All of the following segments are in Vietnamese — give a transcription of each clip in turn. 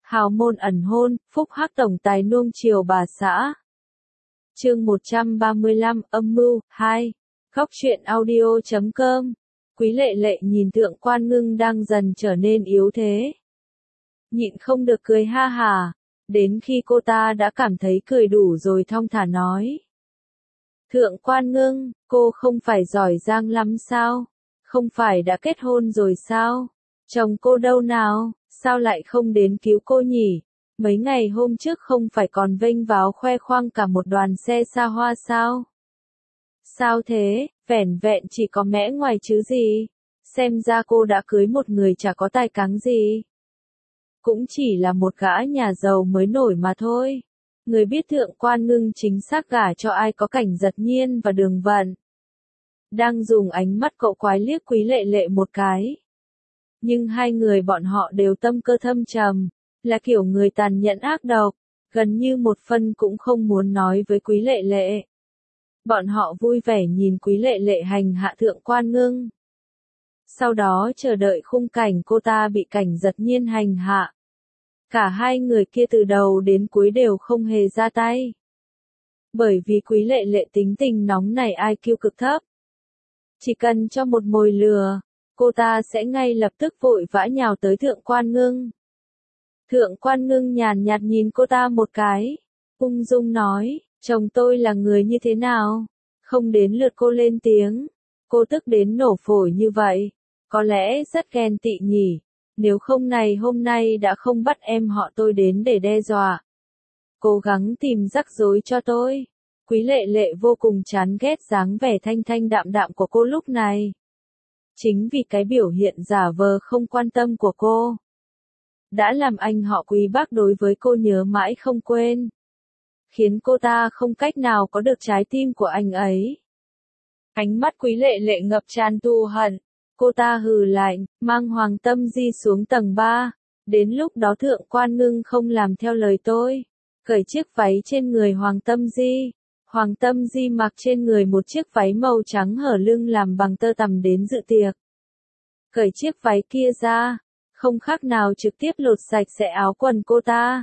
Hào môn ẩn hôn, phúc hắc tổng tài nuông chiều bà xã. Chương 135, âm mưu, 2. Góc truyện audio.com. Quý Lệ Lệ nhìn Thượng Quan Ngưng đang dần trở nên yếu thế. Nhịn không được cười ha hà, đến khi cô ta đã cảm thấy cười đủ rồi thong thả nói. Thượng Quan Ngưng, cô không phải giỏi giang lắm sao? Không phải đã kết hôn rồi sao? Chồng cô đâu nào? Sao lại không đến cứu cô nhỉ? Mấy ngày hôm trước không phải còn vênh váo khoe khoang cả một đoàn xe xa hoa sao? Sao thế, vẻn vẹn chỉ có mẽ ngoài chứ gì? Xem ra cô đã cưới một người chả có tài cán gì. Cũng chỉ là một gã nhà giàu mới nổi mà thôi. Người biết Thượng Quan Ngưng chính xác gả cho ai có Cảnh Giật Nhiên và Đường Vận. Đang dùng ánh mắt cậu quái liếc Quý Lệ Lệ một cái. Nhưng hai người bọn họ đều tâm cơ thâm trầm, là kiểu người tàn nhẫn ác độc, gần như một phân cũng không muốn nói với Quý Lệ Lệ. Bọn họ vui vẻ nhìn Quý Lệ Lệ hành hạ Thượng Quan Ngưng. Sau đó chờ đợi khung cảnh cô ta bị Cảnh Giật Nhiên hành hạ. Cả hai người kia từ đầu đến cuối đều không hề ra tay. Bởi vì Quý Lệ Lệ tính tình nóng nảy IQ cực thấp. Chỉ cần cho một mồi lừa, cô ta sẽ ngay lập tức vội vã nhào tới Thượng Quan Ngưng. Thượng Quan Ngưng nhàn nhạt nhìn cô ta một cái, ung dung nói, chồng tôi là người như thế nào? Không đến lượt cô lên tiếng. Cô tức đến nổ phổi như vậy, có lẽ rất ghen tị nhỉ, nếu không này hôm nay đã không bắt em họ tôi đến để đe dọa. Cố gắng tìm rắc rối cho tôi. Quý Lệ Lệ vô cùng chán ghét dáng vẻ thanh thanh đạm đạm của cô lúc này. Chính vì cái biểu hiện giả vờ không quan tâm của cô, đã làm anh họ Quý bác đối với cô nhớ mãi không quên. Khiến cô ta không cách nào có được trái tim của anh ấy. Ánh mắt Quý Lệ Lệ ngập tràn thù hận. Cô ta hừ lạnh, mang Hoàng Tâm Di xuống tầng 3. Đến lúc đó Thượng Quan Ngưng không làm theo lời tôi. Cởi chiếc váy trên người Hoàng Tâm Di. Hoàng Tâm Di mặc trên người một chiếc váy màu trắng hở lưng làm bằng tơ tằm đến dự tiệc. Cởi chiếc váy kia ra, không khác nào trực tiếp lột sạch sẽ áo quần cô ta.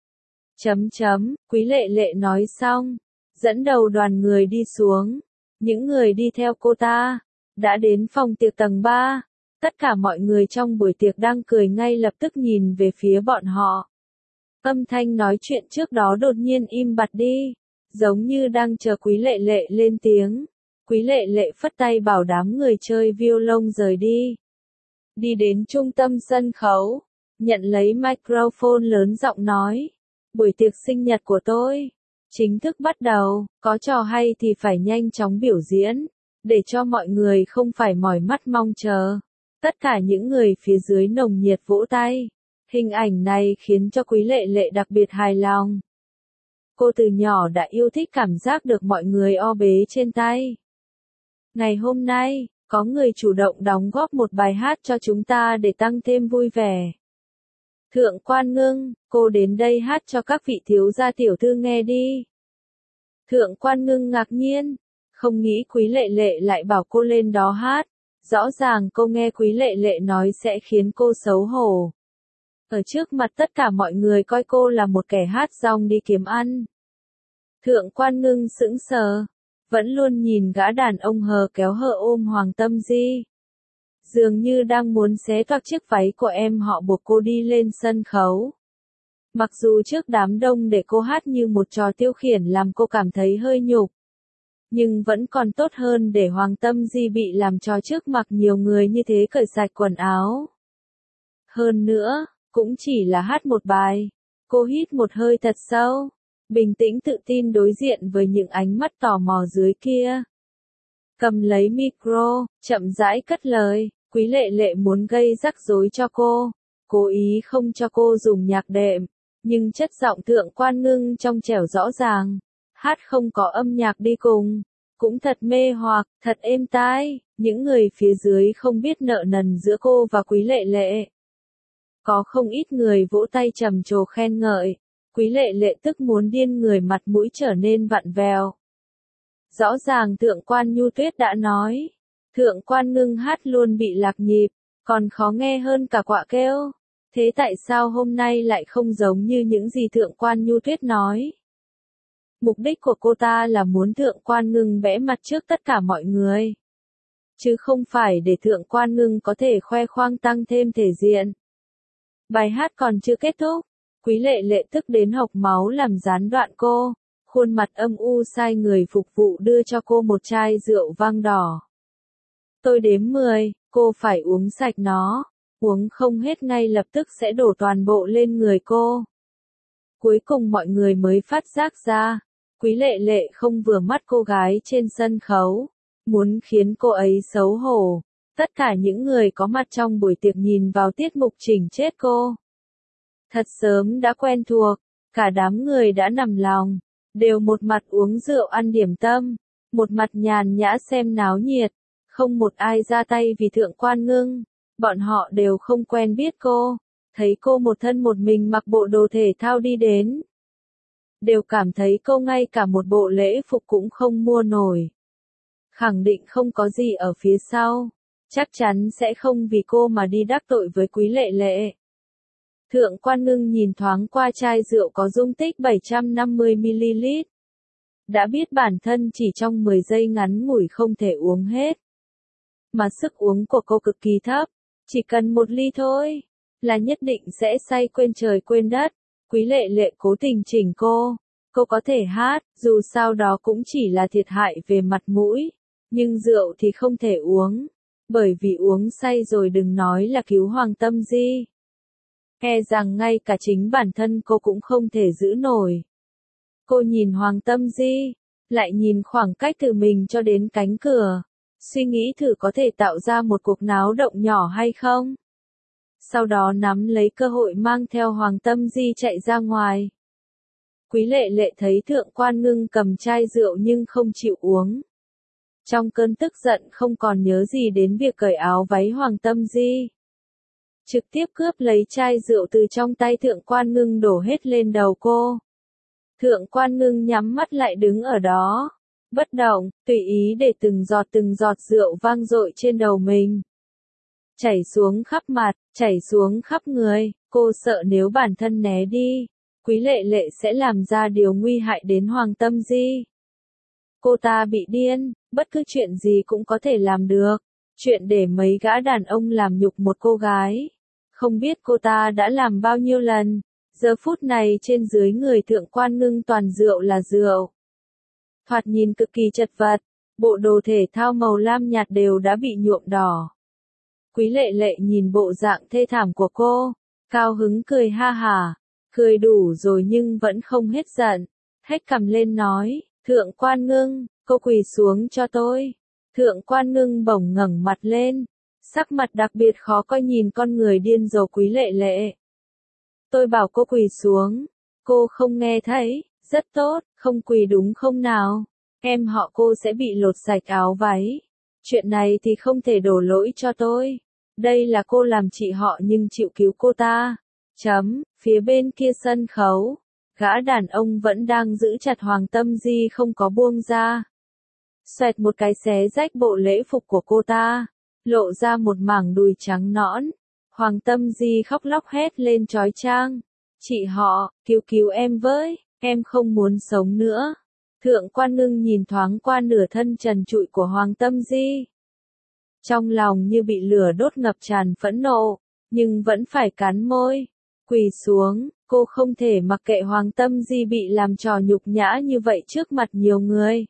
Quý Lệ Lệ nói xong, dẫn đầu đoàn người đi xuống. Những người đi theo cô ta đã đến phòng tiệc tầng 3. Tất cả mọi người trong buổi tiệc đang cười ngay lập tức nhìn về phía bọn họ. Âm thanh nói chuyện trước đó đột nhiên im bặt đi, giống như đang chờ Quý Lệ Lệ lên tiếng. Quý Lệ Lệ phất tay bảo đám người chơi violon rời đi. Đi đến trung tâm sân khấu, nhận lấy microphone lớn giọng nói, buổi tiệc sinh nhật của tôi chính thức bắt đầu, có trò hay thì phải nhanh chóng biểu diễn, để cho mọi người không phải mỏi mắt mong chờ. Tất cả những người phía dưới nồng nhiệt vỗ tay. Hình ảnh này khiến cho Quý Lệ Lệ đặc biệt hài lòng. Cô từ nhỏ đã yêu thích cảm giác được mọi người o bế trên tay. Ngày hôm nay, có người chủ động đóng góp một bài hát cho chúng ta để tăng thêm vui vẻ. Thượng Quan Ngưng, cô đến đây hát cho các vị thiếu gia tiểu thư nghe đi. Thượng Quan Ngưng ngạc nhiên, không nghĩ Quý Lệ Lệ lại bảo cô lên đó hát. Rõ ràng cô nghe Quý Lệ Lệ nói sẽ khiến cô xấu hổ. Ở trước mặt tất cả mọi người coi cô là một kẻ hát rong đi kiếm ăn. Thượng Quan Ngưng sững sờ, vẫn luôn nhìn gã đàn ông hờ kéo hờ ôm Hoàng Tâm Di. Dường như đang muốn xé toạc chiếc váy của em họ buộc cô đi lên sân khấu. Mặc dù trước đám đông để cô hát như một trò tiêu khiển làm cô cảm thấy hơi nhục. Nhưng vẫn còn tốt hơn để Hoàng Tâm Di bị làm trò trước mặt nhiều người như thế cởi sạch quần áo. Hơn nữa, cũng chỉ là hát một bài. Cô hít một hơi thật sâu, bình tĩnh tự tin đối diện với những ánh mắt tò mò dưới kia. Cầm lấy micro, chậm rãi cất lời, Quý Lệ Lệ muốn gây rắc rối cho cô, cố ý không cho cô dùng nhạc đệm, nhưng chất giọng Thượng Quan Ngưng trong trẻo rõ ràng, hát không có âm nhạc đi cùng, cũng thật mê hoặc, thật êm tai, những người phía dưới không biết nợ nần giữa cô và Quý Lệ Lệ. Có không ít người vỗ tay trầm trồ khen ngợi, Quý Lệ Lệ tức muốn điên người mặt mũi trở nên vặn vẹo. Rõ ràng Thượng Quan Nhu Tuyết đã nói, Thượng Quan Ngưng hát luôn bị lạc nhịp, còn khó nghe hơn cả quạ kêu. Thế tại sao hôm nay lại không giống như những gì Thượng quan Nhu Tuyết nói? Mục đích của cô ta là muốn Thượng quan Ngưng bẽ mặt trước tất cả mọi người. Chứ không phải để Thượng quan Ngưng có thể khoe khoang tăng thêm thể diện. Bài hát còn chưa kết thúc. Quý Lệ Lệ tức đến hộc máu làm gián đoạn cô. Khuôn mặt âm u sai người phục vụ đưa cho cô một chai rượu vang đỏ. Tôi đếm 10, cô phải uống sạch nó. Uống không hết ngay lập tức sẽ đổ toàn bộ lên người cô. Cuối cùng mọi người mới phát giác ra. Quý Lệ Lệ không vừa mắt cô gái trên sân khấu. Muốn khiến cô ấy xấu hổ. Tất cả những người có mặt trong buổi tiệc nhìn vào tiết mục chỉnh chết cô. Thật sớm đã quen thuộc. Cả đám người đã nằm lòng. Đều một mặt uống rượu ăn điểm tâm. Một mặt nhàn nhã xem náo nhiệt. Không một ai ra tay vì Thượng quan Ngưng. Bọn họ đều không quen biết cô. Thấy cô một thân một mình mặc bộ đồ thể thao đi đến. Đều cảm thấy cô ngay cả một bộ lễ phục cũng không mua nổi. Khẳng định không có gì ở phía sau. Chắc chắn sẽ không vì cô mà đi đắc tội với Quý Lệ Lệ. Thượng quan Ngưng nhìn thoáng qua chai rượu có dung tích 750ml. Đã biết bản thân chỉ trong 10 giây ngắn ngủi không thể uống hết. Mà sức uống của cô cực kỳ thấp. Chỉ cần 1 ly thôi. Là nhất định sẽ say quên trời quên đất. Quý Lệ Lệ cố tình chỉnh cô. Cô có thể hát, dù sao đó cũng chỉ là thiệt hại về mặt mũi. Nhưng rượu thì không thể uống. Bởi vì uống say rồi đừng nói là cứu Hoàng Tâm Di. E rằng ngay cả chính bản thân cô cũng không thể giữ nổi. Cô nhìn Hoàng Tâm Di, lại nhìn khoảng cách từ mình cho đến cánh cửa. Suy nghĩ thử có thể tạo ra một cuộc náo động nhỏ hay không. Sau đó nắm lấy cơ hội mang theo Hoàng Tâm Di chạy ra ngoài. Quý Lệ Lệ thấy Thượng quan Ngưng cầm chai rượu nhưng không chịu uống. Trong cơn tức giận không còn nhớ gì đến việc cởi áo váy Hoàng Tâm Di. Trực tiếp cướp lấy chai rượu từ trong tay Thượng quan Ngưng đổ hết lên đầu cô. Thượng quan Ngưng nhắm mắt lại đứng ở đó. Bất động, tùy ý để từng giọt rượu vang dội trên đầu mình. Chảy xuống khắp mặt, chảy xuống khắp người, cô sợ nếu bản thân né đi. Quý Lệ Lệ sẽ làm ra điều nguy hại đến Hoàng Tâm Di. Cô ta bị điên, bất cứ chuyện gì cũng có thể làm được. Chuyện để mấy gã đàn ông làm nhục một cô gái. Không biết cô ta đã làm bao nhiêu lần. Giờ phút này trên dưới người Thượng quan Ngưng toàn rượu là rượu. Thoạt nhìn cực kỳ chật vật. Bộ đồ thể thao màu lam nhạt đều đã bị nhuộm đỏ. Quý Lệ Lệ nhìn bộ dạng thê thảm của cô. Cao hứng cười ha hả. Cười đủ rồi nhưng vẫn không hết giận. Hét cằm lên nói, Thượng quan Ngưng, cô quỳ xuống cho tôi. Thượng quan Ngưng bỗng ngẩng mặt lên. Sắc mặt đặc biệt khó coi nhìn con người điên rồ Quý Lệ Lệ. Tôi bảo cô quỳ xuống. Cô không nghe thấy, rất tốt, không quỳ đúng không nào? Em họ cô sẽ bị lột sạch áo váy. Chuyện này thì không thể đổ lỗi cho tôi. Đây là cô làm chị họ nhưng chịu cứu cô ta. Phía bên kia sân khấu, gã đàn ông vẫn đang giữ chặt Hoàng Tâm Di không có buông ra. Xoẹt một cái xé rách bộ lễ phục của cô ta, lộ ra một mảng đùi trắng nõn. Hoàng Tâm Di khóc lóc hét lên chói chang. Chị họ, cứu em với, em không muốn sống nữa. Thượng quan Ngưng nhìn thoáng qua nửa thân trần trụi của Hoàng Tâm Di. Trong lòng như bị lửa đốt ngập tràn phẫn nộ, nhưng vẫn phải cắn môi. Quỳ xuống, cô không thể mặc kệ Hoàng Tâm Di bị làm trò nhục nhã như vậy trước mặt nhiều người.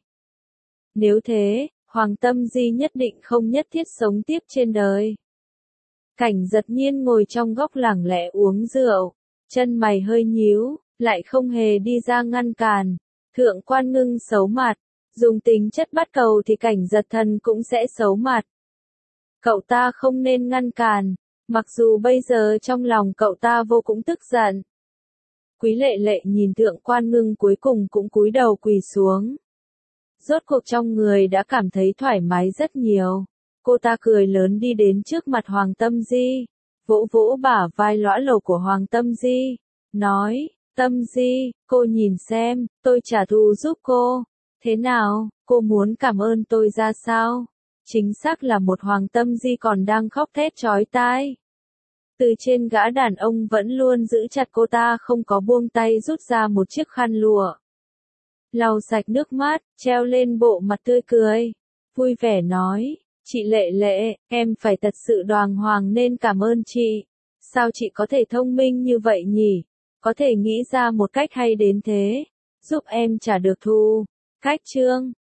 Nếu thế, Hoàng Tâm Di nhất định không nhất thiết sống tiếp trên đời. Cảnh Giật Nhiên ngồi trong góc lẳng lẽ uống rượu, chân mày hơi nhíu, lại không hề đi ra ngăn cản. Thượng quan Ngưng xấu mặt, dùng tính chất bắt cầu thì Cảnh Giật Thần cũng sẽ xấu mặt. Cậu ta không nên ngăn cản, mặc dù bây giờ trong lòng cậu ta vô cùng tức giận. Quý Lệ Lệ nhìn Thượng quan Ngưng cuối cùng cũng cúi đầu quỳ xuống. Rốt cuộc trong người đã cảm thấy thoải mái rất nhiều. Cô ta cười lớn đi đến trước mặt Hoàng Tâm Di, vỗ vỗ bả vai lõa lồ của Hoàng Tâm Di, nói, Tâm Di, cô nhìn xem, tôi trả thù giúp cô. Thế nào, cô muốn cảm ơn tôi ra sao? Chính xác là một Hoàng Tâm Di còn đang khóc thét chói tai. Từ trên gã đàn ông vẫn luôn giữ chặt cô ta không có buông tay rút ra một chiếc khăn lụa. Lau sạch nước mắt, treo lên bộ mặt tươi cười. Vui vẻ nói, chị Lệ Lệ, em phải thật sự đàng hoàng nên cảm ơn chị. Sao chị có thể thông minh như vậy nhỉ? Có thể nghĩ ra một cách hay đến thế. Giúp em trả được thù. Cách chương